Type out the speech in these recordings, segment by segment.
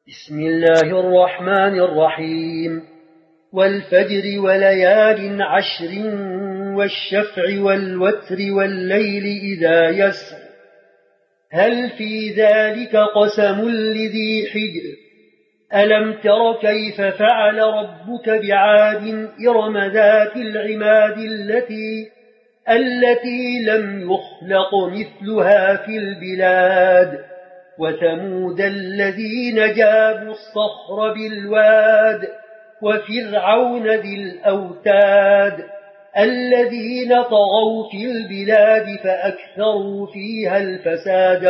بسم الله الرحمن الرحيم والفجر وليال عشر والشفع والوتر والليل إذا يسر هل في ذلك قسم لذي حجر ألم تر كيف فعل ربك بعاد إرم ذات العماد التي لم يخلق مثلها في البلاد وثمود الذين جابوا الصخر بالواد وفرعون ذي الأوتاد الذين طغوا في البلاد فأكثروا فيها الفساد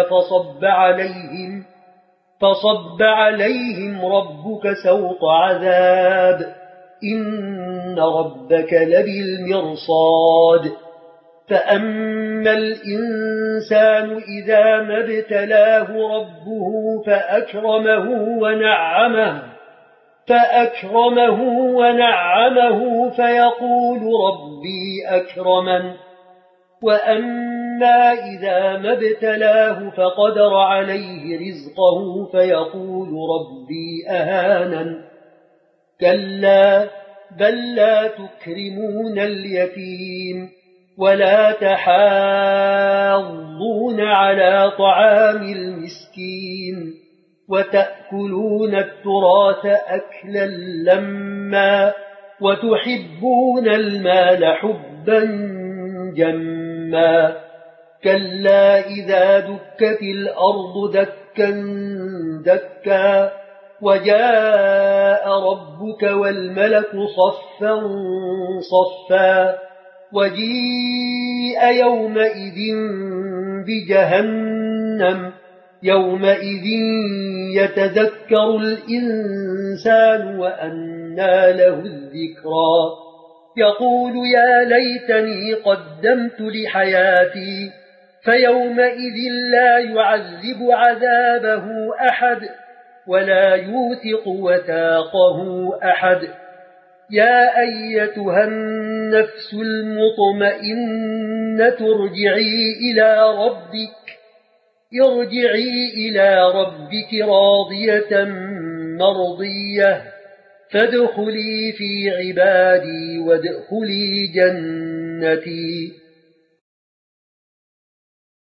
فصب عليهم ربك سوط عذاب إن ربك لبالمرصاد فأما الإنسان إذا ما ابتلاه ربه فأكرمه ونعمه فيقول ربي أكرمن وأما إذا ما ابتلاه فقدر عليه رزقه فيقول ربي أهانن كلا بل لا تكرمون اليتيم ولا تحاضون على طعام المسكين وتأكلون التراث أكلا لما وتحبون المال حبا جما كلا إذا دكت الأرض دكا دكا وجاء ربك والملك صفا صفا وجيء يومئذ بجهنم يومئذ يتذكر الإنسان وأنى له الذكرى يقول يا ليتني قدمت لحياتي فيومئذ لا يعذب عذابه أحد ولا يوثق وثاقه أحد يا أيتها النفس المطمئنة ارجعي إلى ربك راضية مرضية فادخلي في عبادي وادخلي جنتي